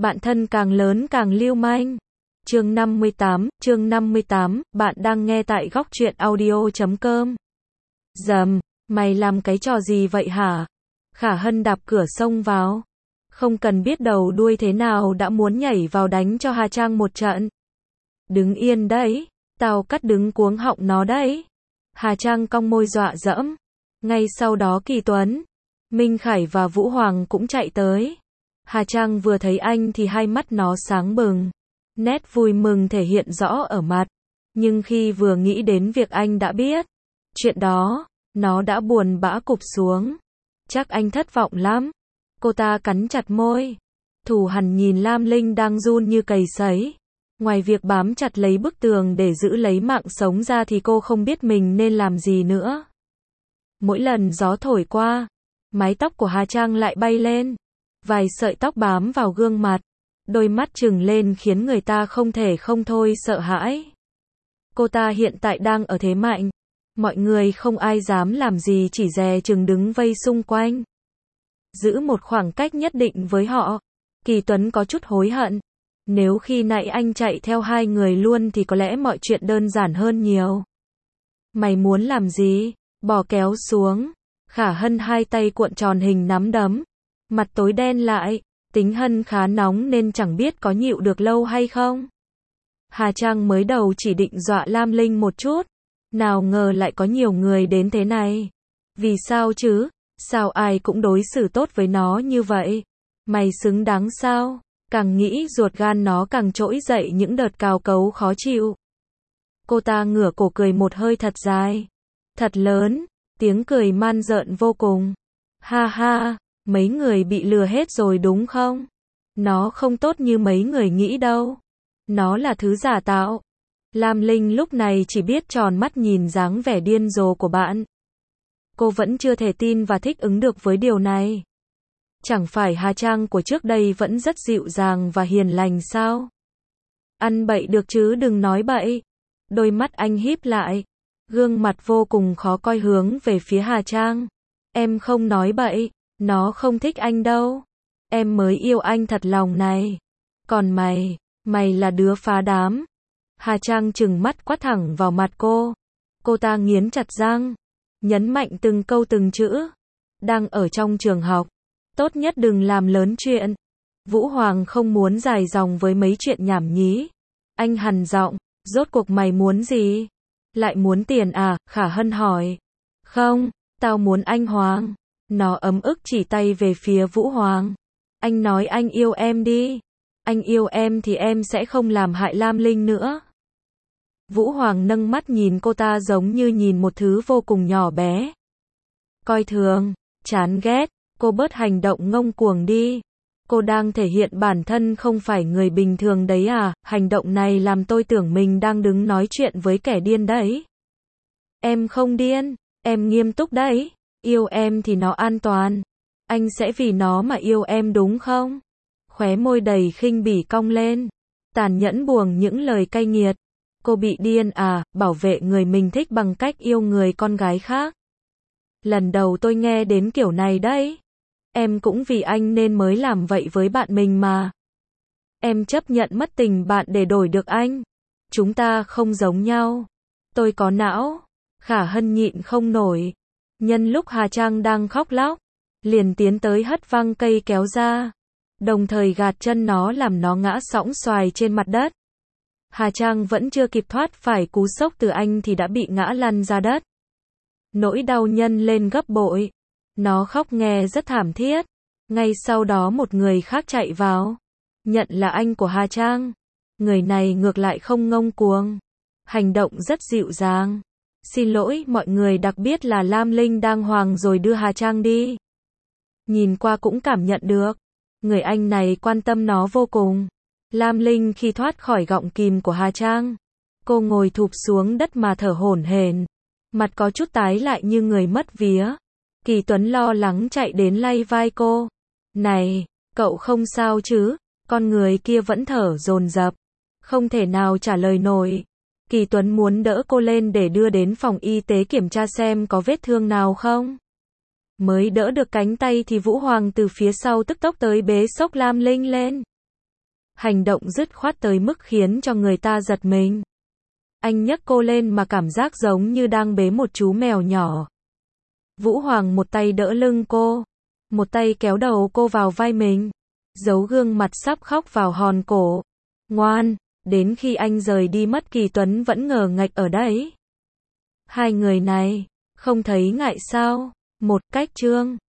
Bạn thân càng lớn càng lưu manh. Chương 58, bạn đang nghe tại góc truyện audio.com. Dầm, mày làm cái trò gì vậy hả? Khả Hân đạp cửa xông vào. Không cần biết đầu đuôi thế nào đã muốn nhảy vào đánh cho Hà Trang một trận. Đứng yên đấy, tao cắt đứng cuống họng nó đấy. Hà Trang cong môi dọa dẫm. Ngay sau đó Kỳ Tuấn, Minh Khải và Vũ Hoàng cũng chạy tới. Hà Trang vừa thấy anh thì hai mắt nó sáng bừng. Nét vui mừng thể hiện rõ ở mặt. Nhưng khi vừa nghĩ đến việc anh đã biết chuyện đó, nó đã buồn bã cụp xuống. Chắc anh thất vọng lắm. Cô ta cắn chặt môi. Thù hằn nhìn Lam Linh đang run như cầy sấy. Ngoài việc bám chặt lấy bức tường để giữ lấy mạng sống ra thì cô không biết mình nên làm gì nữa. Mỗi lần gió thổi qua, mái tóc của Hà Trang lại bay lên. Vài sợi tóc bám vào gương mặt. Đôi mắt trừng lên khiến người ta không thể không thôi sợ hãi. Cô ta hiện tại đang ở thế mạnh. Mọi người không ai dám làm gì, chỉ dè chừng đứng vây xung quanh. Giữ một khoảng cách nhất định với họ. Kỳ Tuấn có chút hối hận. Nếu khi nãy anh chạy theo hai người luôn thì có lẽ mọi chuyện đơn giản hơn nhiều. Mày muốn làm gì? Bỏ kéo xuống. Khả Hân hai tay cuộn tròn hình nắm đấm. Mặt tối đen lại. Tính Hân khá nóng nên chẳng biết có nhịu được lâu hay không. Hà Trang mới đầu chỉ định dọa Lam Linh một chút. Nào ngờ lại có nhiều người đến thế này. Vì sao chứ? Sao ai cũng đối xử tốt với nó như vậy? Mày xứng đáng sao? Càng nghĩ ruột gan nó càng trỗi dậy những đợt cào cấu khó chịu. Cô ta ngửa cổ cười một hơi thật dài. Thật lớn. Tiếng cười man rợn vô cùng. Ha ha. Mấy người bị lừa hết rồi đúng không? Nó không tốt như mấy người nghĩ đâu. Nó là thứ giả tạo. Lam Linh lúc này chỉ biết tròn mắt nhìn dáng vẻ điên rồ của bạn. Cô vẫn chưa thể tin và thích ứng được với điều này. Chẳng phải Hà Trang của trước đây vẫn rất dịu dàng và hiền lành sao? Ăn bậy được chứ đừng nói bậy. Đôi mắt anh híp lại. Gương mặt vô cùng khó coi hướng về phía Hà Trang. Em không nói bậy. Nó không thích anh đâu. Em mới yêu anh thật lòng này. Còn mày là đứa phá đám. Hà Trang trừng mắt quát thẳng vào mặt cô. Cô ta nghiến chặt răng. Nhấn mạnh từng câu từng chữ. Đang ở trong trường học. Tốt nhất đừng làm lớn chuyện. Vũ Hoàng không muốn dài dòng với mấy chuyện nhảm nhí. Anh hằn giọng. Rốt cuộc mày muốn gì? Lại muốn tiền à? Khả Hân hỏi. Không, tao muốn anh Hoàng. Nó ấm ức chỉ tay về phía Vũ Hoàng. Anh nói anh yêu em đi. Anh yêu em thì em sẽ không làm hại Lam Linh nữa. Vũ Hoàng nâng mắt nhìn cô ta giống như nhìn một thứ vô cùng nhỏ bé. Coi thường, chán ghét, cô bớt hành động ngông cuồng đi. Cô đang thể hiện bản thân không phải người bình thường đấy à, hành động này làm tôi tưởng mình đang đứng nói chuyện với kẻ điên đấy. Em không điên, em nghiêm túc đấy. Yêu em thì nó an toàn. Anh sẽ vì nó mà yêu em đúng không? Khóe môi đầy khinh bỉ cong lên. Tàn nhẫn buông những lời cay nghiệt. Cô bị điên à, bảo vệ người mình thích bằng cách yêu người con gái khác. Lần đầu tôi nghe đến kiểu này đấy. Em cũng vì anh nên mới làm vậy với bạn mình mà. Em chấp nhận mất tình bạn để đổi được anh. Chúng ta không giống nhau. Tôi có não. Khả Hân nhịn không nổi. Nhân lúc Hà Trang đang khóc lóc, liền tiến tới hất văng cây kéo ra, đồng thời gạt chân nó làm nó ngã sõng xoài trên mặt đất. Hà Trang vẫn chưa kịp thoát phải cú sốc từ anh thì đã bị ngã lăn ra đất. Nỗi đau nhân lên gấp bội. Nó khóc nghe rất thảm thiết. Ngay sau đó một người khác chạy vào, nhận là anh của Hà Trang. Người này ngược lại không ngông cuồng, hành động rất dịu dàng. Xin lỗi mọi người, đặc biệt là Lam Linh đang hoang rồi đưa Hà Trang đi. Nhìn qua cũng cảm nhận được. Người anh này quan tâm nó vô cùng. Lam Linh khi thoát khỏi gọng kìm của Hà Trang. Cô ngồi thụp xuống đất mà thở hổn hển. Mặt có chút tái lại như người mất vía. Kỳ Tuấn lo lắng chạy đến lay vai cô. Này, cậu không sao chứ? Con người kia vẫn thở dồn dập. Không thể nào trả lời nổi. Kỳ Tuấn muốn đỡ cô lên để đưa đến phòng y tế kiểm tra xem có vết thương nào không. Mới đỡ được cánh tay thì Vũ Hoàng từ phía sau tức tốc tới bế xốc Lam Linh lên. Hành động dứt khoát tới mức khiến cho người ta giật mình. Anh nhấc cô lên mà cảm giác giống như đang bế một chú mèo nhỏ. Vũ Hoàng một tay đỡ lưng cô, một tay kéo đầu cô vào vai mình, giấu gương mặt sắp khóc vào hòn cổ. Ngoan, đến khi anh rời đi mất Kỳ Tuấn vẫn ngờ ngạch ở đấy. Hai người này, không thấy ngại sao? Một cách Chương